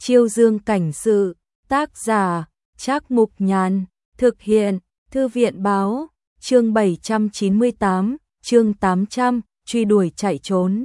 Chiêu Dương cảnh sự, tác giả, Trác Mục Nhàn, thực hiện, Thư viện báo, chương 798, chương 800, truy đuổi chạy trốn.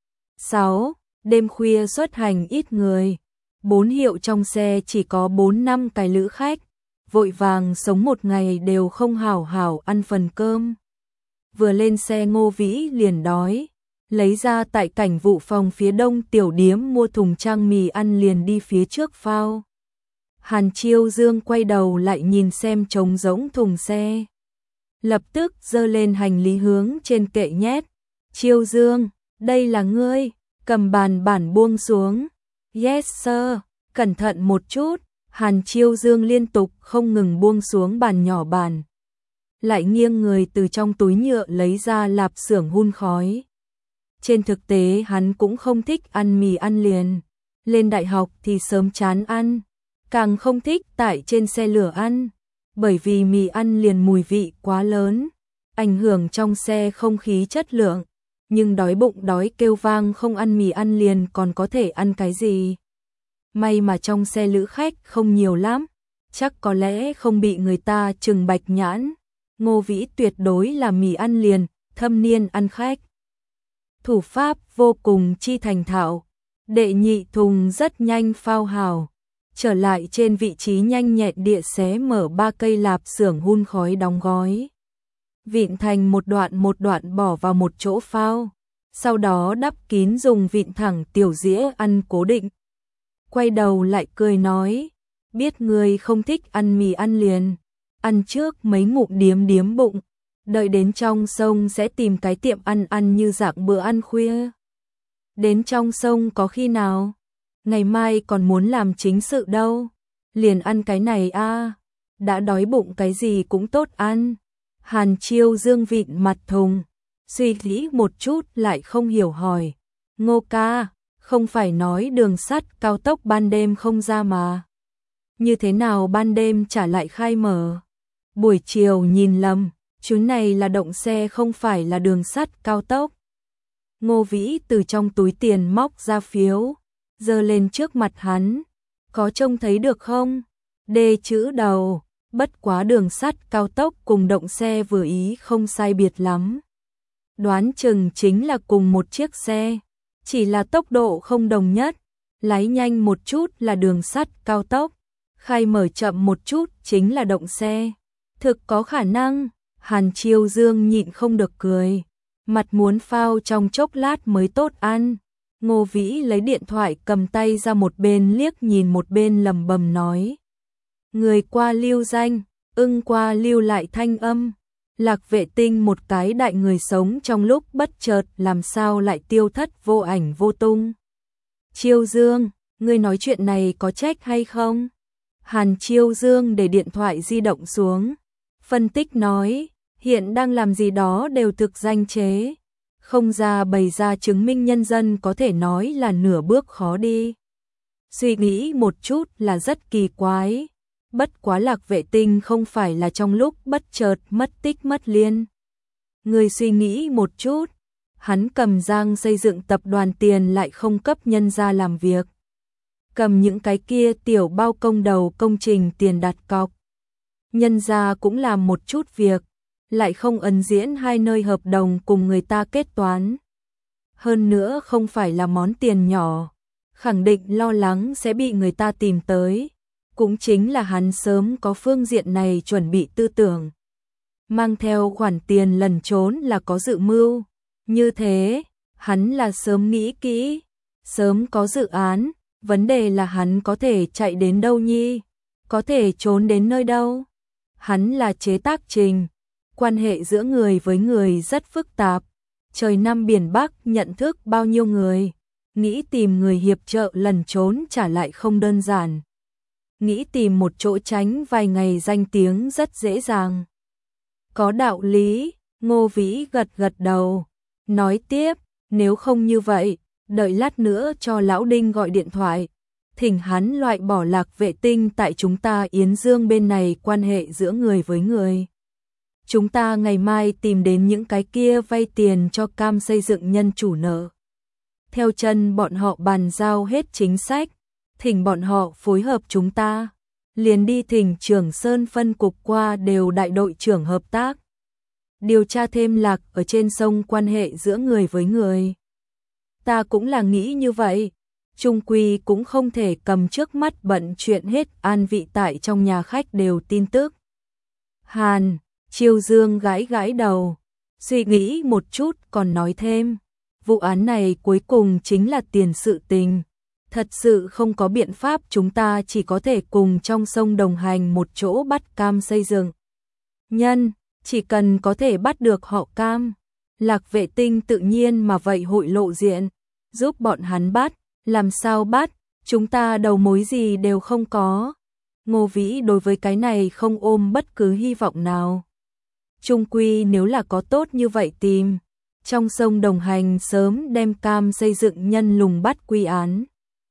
6. Đêm khuya xuất hành ít người. 4 hiệu trong xe chỉ có 4-5 cái lữ khách, vội vàng sống một ngày đều không hảo hảo ăn phần cơm. Vừa lên xe Ngô Vĩ liền đói, lấy ra tại cảnh vụ phòng phía đông tiểu điếm mua thùng trang mì ăn liền đi phía trước phao. Hàn Chiêu Dương quay đầu lại nhìn xem trống rỗng thùng xe, lập tức giơ lên hành lý hướng trên kệ nhét. Chiêu Dương, đây là ngươi, cầm bàn bản buông xuống. Yes sir, cẩn thận một chút. Hàn Chiêu Dương liên tục không ngừng buông xuống bàn nhỏ bàn, lại nghiêng người từ trong túi nhựa lấy ra lạp xưởng hun khói. Trên thực tế hắn cũng không thích ăn mì ăn liền, lên đại học thì sớm chán ăn, càng không thích tại trên xe lửa ăn, bởi vì mì ăn liền mùi vị quá lớn, ảnh hưởng trong xe không khí chất lượng, nhưng đói bụng đói kêu vang không ăn mì ăn liền còn có thể ăn cái gì. May mà trong xe lữ khách không nhiều lắm, chắc có lẽ không bị người ta trừng bạch nhãn. Ngô Vĩ tuyệt đối là mì ăn liền, thâm niên ăn khách. Thủ pháp vô cùng chi thành thạo, đệ nhị thùng rất nhanh phao hào, trở lại trên vị trí nhanh nhẹn địa xé mở 3 cây lạp xưởng hun khói đóng gói. Vịn thành một đoạn bỏ vào một chỗ phao, sau đó đắp kín dùng vịn thẳng tiểu dĩa ăn cố định. Quay đầu lại cười nói, biết người không thích ăn mì ăn liền, ăn trước mấy ngụm điếm bụng, đợi đến trong sông sẽ tìm cái tiệm ăn như dạng bữa ăn khuya. Đến trong sông có khi nào? Ngày mai còn muốn làm chính sự đâu, liền ăn cái này a, đã đói bụng cái gì cũng tốt ăn. Hàn Chiêu Dương vịn mặt thùng, suy nghĩ một chút lại không hiểu hỏi, Ngô ca, không phải nói đường sắt cao tốc ban đêm không ra mà. Như thế nào ban đêm trả lại khai mở? Buổi chiều nhìn lầm, chú này là động xe không phải là đường sắt cao tốc. Ngô Vĩ từ trong túi tiền móc ra phiếu, giơ lên trước mặt hắn, có trông thấy được không? D chữ đầu, bất quá đường sắt cao tốc cùng động xe vừa ý không sai biệt lắm. Đoán chừng chính là cùng một chiếc xe, chỉ là tốc độ không đồng nhất, lái nhanh một chút là đường sắt cao tốc, khai mở chậm một chút chính là động xe. Thực có khả năng. Hàn Chiêu Dương nhịn không được cười, mặt muốn phao trong chốc lát mới tốt ăn. Ngô Vĩ lấy điện thoại cầm tay ra một bên liếc nhìn một bên lầm bầm nói, người qua lưu danh, ưng qua lưu lại thanh âm. Lạc Vệ Tinh một cái đại người sống trong lúc bất chợt làm sao lại tiêu thất vô ảnh vô tung. Chiêu Dương, ngươi nói chuyện này có trách hay không? Hàn Chiêu Dương để điện thoại di động xuống, phân tích nói, hiện đang làm gì đó đều thực danh chế, không ra bày ra chứng minh nhân dân có thể nói là nửa bước khó đi. Suy nghĩ một chút là rất kỳ quái, bất quá Lạc Vệ Tinh không phải là trong lúc bất chợt mất tích mất liên. Người suy nghĩ một chút, hắn cầm giang xây dựng tập đoàn tiền lại không cấp nhân ra làm việc, cầm những cái kia tiểu bao công đầu công trình tiền đặt cọc, nhân ra cũng làm một chút việc, lại không ấn diễn 2 nơi hợp đồng cùng người ta kết toán. Hơn nữa không phải là món tiền nhỏ, khẳng định lo lắng sẽ bị người ta tìm tới, cũng chính là hắn sớm có phương diện này chuẩn bị tư tưởng. Mang theo khoản tiền lẩn trốn là có dự mưu, như thế, hắn là sớm nghĩ kỹ, sớm có dự án, vấn đề là hắn có thể chạy đến đâu nhi, có thể trốn đến nơi đâu. Hắn là chế tác trình, quan hệ giữa người với người rất phức tạp, trời Nam biển Bắc nhận thức bao nhiêu người, nghĩ tìm người hiệp trợ lẩn trốn trả lại không đơn giản. Nghĩ tìm một chỗ tránh vài ngày danh tiếng rất dễ dàng. Có đạo lý, Ngô Vĩ gật gật đầu, nói tiếp, nếu không như vậy, đợi lát nữa cho Lão Đinh gọi điện thoại, thỉnh hắn loại bỏ Lạc Vệ Tinh tại chúng ta Yến Dương bên này quan hệ giữa người với người. Chúng ta ngày mai tìm đến những cái kia vay tiền cho cam xây dựng nhân chủ nợ. Theo chân bọn họ bàn giao hết chính sách, thỉnh bọn họ phối hợp chúng ta. Liền đi thỉnh trưởng Sơn phân cục qua đều đại đội trưởng hợp tác. Điều tra thêm lạc ở trên sông quan hệ giữa người với người. Ta cũng là nghĩ như vậy. Trung quy cũng không thể cầm trước mắt bận chuyện hết an vị tại trong nhà khách đều tin tức. Hàn, Chiêu Dương gãi gãi đầu, suy nghĩ một chút còn nói thêm. Vụ án này cuối cùng chính là tiền sự tình. Thật sự không có biện pháp, chúng ta chỉ có thể cùng trong sông đồng hành một chỗ bắt Cam xây dựng. Nhân, chỉ cần có thể bắt được họ Cam, Lạc Vệ Tinh tự nhiên mà vậy hội lộ diện, giúp bọn hắn bắt. Làm sao bắt, chúng ta đầu mối gì đều không có. Ngô Vĩ đối với cái này không ôm bất cứ hy vọng nào. Trung quy nếu là có tốt như vậy tìm, trong sông đồng hành sớm đem Cam xây dựng nhân lùng bắt quy án.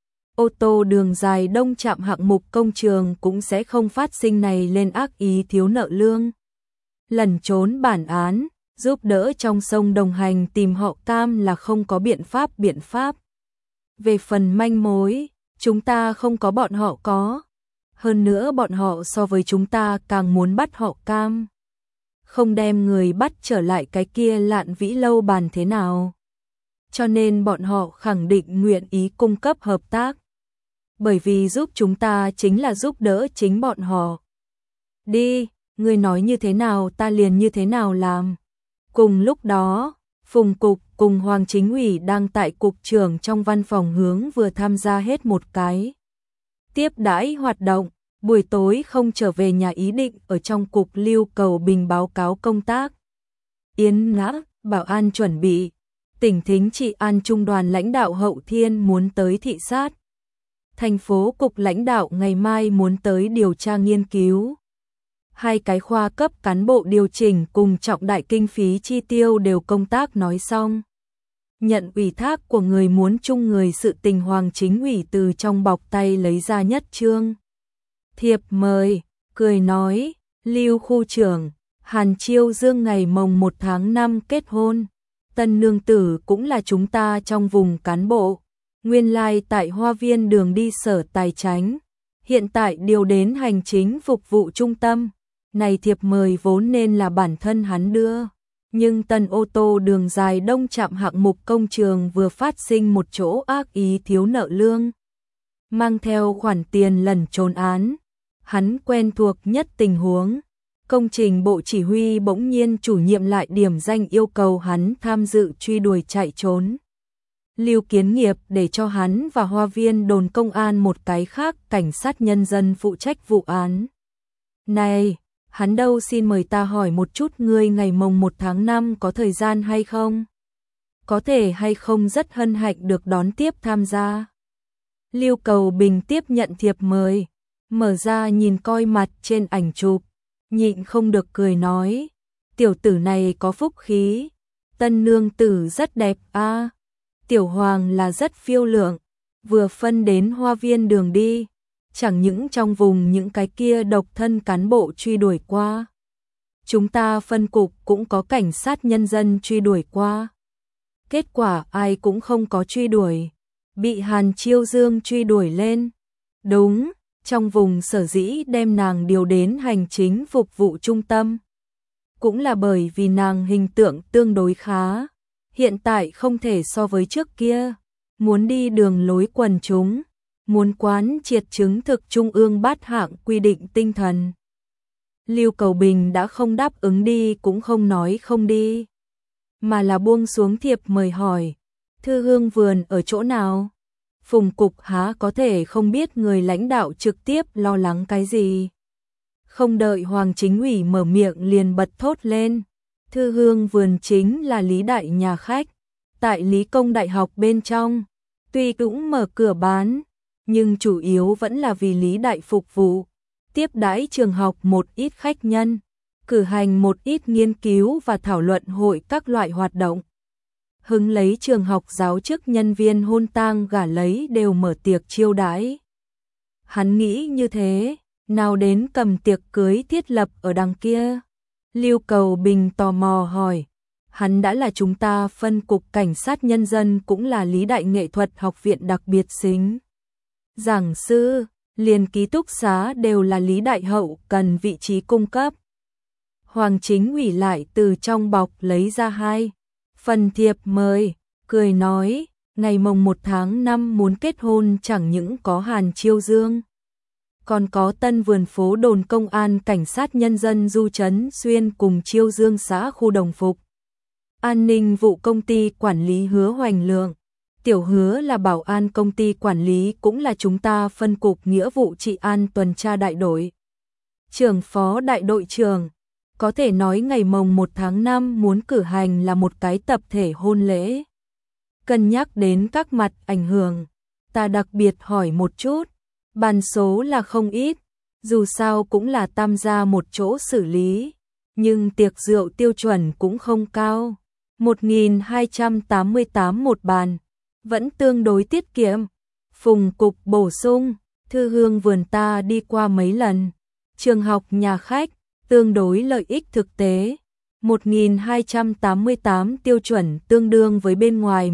Ô tô đường dài đông trạm hạng mục công trường cũng sẽ không phát sinh này lên ác ý thiếu nợ lương. Lẩn trốn bản án, giúp đỡ trong sông đồng hành tìm họ Cam là không có biện pháp. Về phần manh mối, chúng ta không có bọn họ có. Hơn nữa bọn họ so với chúng ta càng muốn bắt họ Cam. Không đem người bắt trở lại cái kia Lạn Vĩ lâu bàn thế nào. Cho nên bọn họ khẳng định nguyện ý cung cấp hợp tác. Bởi vì giúp chúng ta chính là giúp đỡ chính bọn họ. Đi, người nói như thế nào ta liền như thế nào làm. Cùng lúc đó, Phùng Cục cùng Hoàng Chính ủy đang tại cục trưởng trong văn phòng hướng vừa tham gia hết một cái tiếp đãi hoạt động, buổi tối không trở về nhà ý định ở trong cục Lưu Cầu Bình báo cáo công tác. Yến Ngã, bảo an chuẩn bị, tỉnh Thính Trị An Trung đoàn lãnh đạo Hậu Thiên muốn tới thị sát. Thành phố cục lãnh đạo ngày mai muốn tới điều tra nghiên cứu. Hai cái khoa cấp cán bộ điều chỉnh cùng trọng đại kinh phí chi tiêu đều công tác nói xong. Nhận ủy thác của người muốn chung người sự tình, Hoàng Chính ủy từ trong bọc tay lấy ra nhất trương thiệp mời, cười nói, Lưu khu trưởng, Hàn Chiêu Dương ngày mồng 1 tháng 5 kết hôn. Tân nương tử cũng là chúng ta trong vùng cán bộ, nguyên lai tại Hoa Viên đường đi Sở Tài Chánh, hiện tại điều đến hành chính phục vụ trung tâm. Này thiệp mời vốn nên là bản thân hắn đưa, nhưng tân ô tô đường dài đông trạm hạng mục công trường vừa phát sinh một chỗ ác ý thiếu nợ lương. Mang theo khoản tiền lẩn trốn án, hắn quen thuộc nhất tình huống. Công trình bộ chỉ huy bỗng nhiên chủ nhiệm lại điểm danh yêu cầu hắn tham dự truy đuổi chạy trốn. Lưu Kiến Nghiệp để cho hắn và Hoa Viên đồn công an một cái khác cảnh sát nhân dân phụ trách vụ án. Này, hắn đâu, xin mời ta hỏi một chút, ngươi ngày mồng 1 tháng 5 có thời gian hay không? Có thể hay không, rất hân hạnh được đón tiếp tham gia. Lưu Cầu Bình tiếp nhận thiệp mời, mở ra nhìn coi mặt trên ảnh chụp, nhịn không được cười nói, tiểu tử này có phúc khí, tân nương tử rất đẹp a, tiểu hoàng là rất phiêu lượng, vừa phân đến Hoa Viên đường đi. Chẳng những trong vùng những cái kia độc thân cán bộ truy đuổi qua. Chúng ta phân cục cũng có cảnh sát nhân dân truy đuổi qua. Kết quả ai cũng không có truy đuổi. Bị Hàn Chiêu Dương truy đuổi lên. Đúng, trong vùng sở dĩ đem nàng điều đến hành chính phục vụ trung tâm. Cũng là bởi vì nàng hình tượng tương đối khá. Hiện tại không thể so với trước kia. Muốn đi đường lối quần chúng. Muốn quán triệt chứng thực trung ương bát hạng quy định tinh thần. Lưu Cầu Bình đã không đáp ứng đi cũng không nói không đi, mà là buông xuống thiệp mời hỏi, Thư Hương vườn ở chỗ nào? Phùng Cục há có thể không biết người lãnh đạo trực tiếp lo lắng cái gì. Không đợi Hoàng Chính ủy mở miệng liền bật thốt lên, Thư Hương vườn chính là Lý Đại nhà khách, tại Lý Công Đại học bên trong, tuy cũng mở cửa bán, nhưng chủ yếu vẫn là vì Lý Đại phục vụ, tiếp đãi trường học một ít khách nhân, cử hành một ít nghiên cứu và thảo luận hội các loại hoạt động. Hứng lấy trường học giáo chức nhân viên hôn tang gả lấy đều mở tiệc chiêu đãi. Hắn nghĩ như thế, nào đến cầm tiệc cưới thiết lập ở đằng kia. Lưu Cầu Bình tò mò hỏi, hắn đã là chúng ta phân cục cảnh sát nhân dân cũng là Lý Đại nghệ thuật học viện đặc biệt xính giảng sư, liền ký túc xá đều là Lý Đại Hậu cần vị trí cung cấp. Hoàng Chính ủy lại từ trong bọc lấy ra 2 phần thiệp mời, cười nói, ngày mồng 1 tháng 5 muốn kết hôn chẳng những có Hàn Chiêu Dương, còn có Tân Vườn Phố đồn công an cảnh sát nhân dân Du Trấn Xuyên cùng Chiêu Dương xã khu Đồng Phục. An ninh vụ công ty quản lý Hứa Hoành Lượng. Tiểu Hứa là bảo an công ty quản lý, cũng là chúng ta phân cục nghĩa vụ trị an tuần tra đại đội. Trưởng phó đại đội trưởng, có thể nói ngày mồng 1 tháng 5 muốn cử hành là một cái tập thể hôn lễ. Cân nhắc đến các mặt ảnh hưởng, ta đặc biệt hỏi một chút, bàn số là không ít, dù sao cũng là tam gia một chỗ xử lý, nhưng tiệc rượu tiêu chuẩn cũng không cao, 1.288 một bàn, vẫn tương đối tiết kiệm. Phùng cục bổ sung, thư hương vườn ta đi qua mấy lần, trường học nhà khách, tương đối lợi ích thực tế. 1.288 tiêu chuẩn tương đương với bên ngoài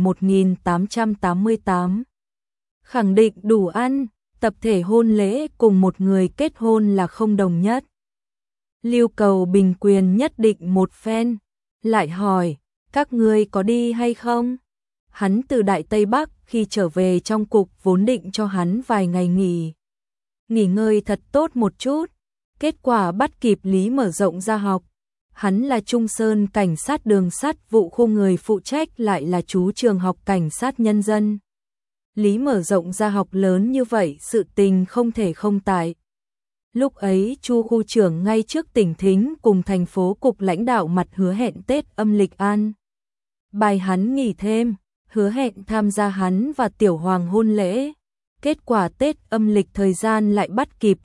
1.888. Khẳng định đủ ăn, tập thể hôn lễ cùng một người kết hôn là không đồng nhất. Lưu Cầu Bình quyền nhất định một phen, lại hỏi, các ngươi có đi hay không? Hắn từ Đại Tây Bắc khi trở về trong cục vốn định cho hắn vài ngày nghỉ ngơi thật tốt một chút, kết quả bắt kịp Lý mở rộng ra học. Hắn là Trung Sơn cảnh sát đường sắt vụ khu, người phụ trách lại là chú trường học cảnh sát nhân dân. Lý mở rộng ra học lớn như vậy, sự tình không thể không tại. Lúc ấy Chu khu trưởng ngay trước tỉnh thính cùng thành phố cục lãnh đạo mặt hứa hẹn Tết âm lịch an bài hắn nghỉ thêm, hứa hẹn tham gia hắn và Tiểu Hoàng hôn lễ. Kết quả Tết âm lịch thời gian lại bắt kịp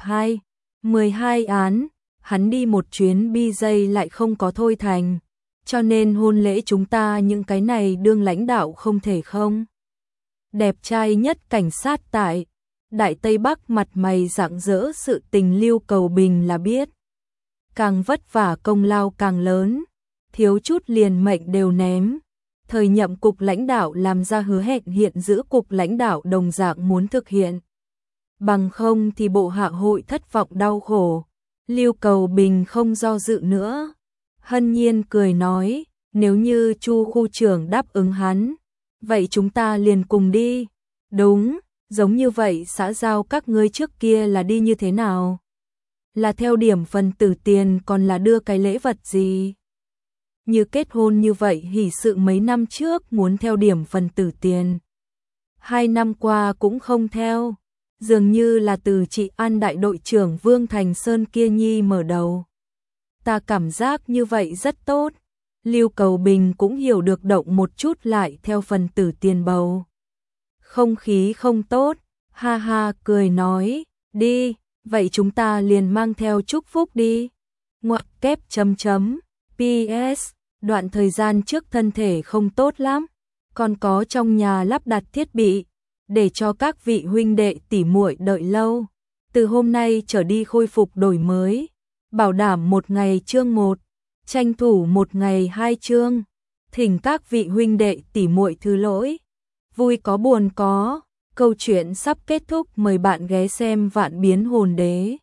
12 án, hắn đi một chuyến BJ lại không có thôi thành, cho nên hôn lễ chúng ta những cái này đương lãnh đạo không thể không. Đẹp trai nhất cảnh sát tại Đại Tây Bắc mặt mày rạng rỡ, sự tình Lưu Cầu Bình là biết. Càng vất vả công lao càng lớn, thiếu chút liền mệnh đều ném. Thời nhậm cục lãnh đạo làm ra hứa hẹn hiện giữ cục lãnh đạo đồng dạng muốn thực hiện. Bằng không thì bộ hạ hội thất vọng đau khổ. Lưu Cầu Bình không do dự nữa. Hân nhiên cười nói, nếu như Chu khu trưởng đáp ứng hắn, vậy chúng ta liền cùng đi. Đúng, giống như vậy xã giao các ngươi trước kia là đi như thế nào? Là theo điểm phần tử tiền còn là đưa cái lễ vật gì? Như kết hôn như vậy hỷ sự mấy năm trước muốn theo điểm phần tử tiền. 2 năm qua cũng không theo, dường như là từ trị an đại đội trưởng Vương Thành Sơn kia nhi mở đầu. Ta cảm giác như vậy rất tốt. Lưu Cầu Bình cũng hiểu được, động một chút lại theo phần tử tiền bầu. Không khí không tốt, ha ha cười nói, đi, vậy chúng ta liền mang theo chúc phúc đi. Ngoặc kép chấm chấm, PS, đoạn thời gian trước thân thể không tốt lắm, còn có trong nhà lắp đặt thiết bị, để cho các vị huynh đệ tỉ muội đợi lâu. Từ hôm nay trở đi khôi phục đổi mới, bảo đảm một ngày chương 1, tranh thủ một ngày 2 chương. Thỉnh các vị huynh đệ tỉ muội thứ lỗi. Vui có buồn có, câu chuyện sắp kết thúc, mời bạn ghé xem Vạn Biến Hồn Đế.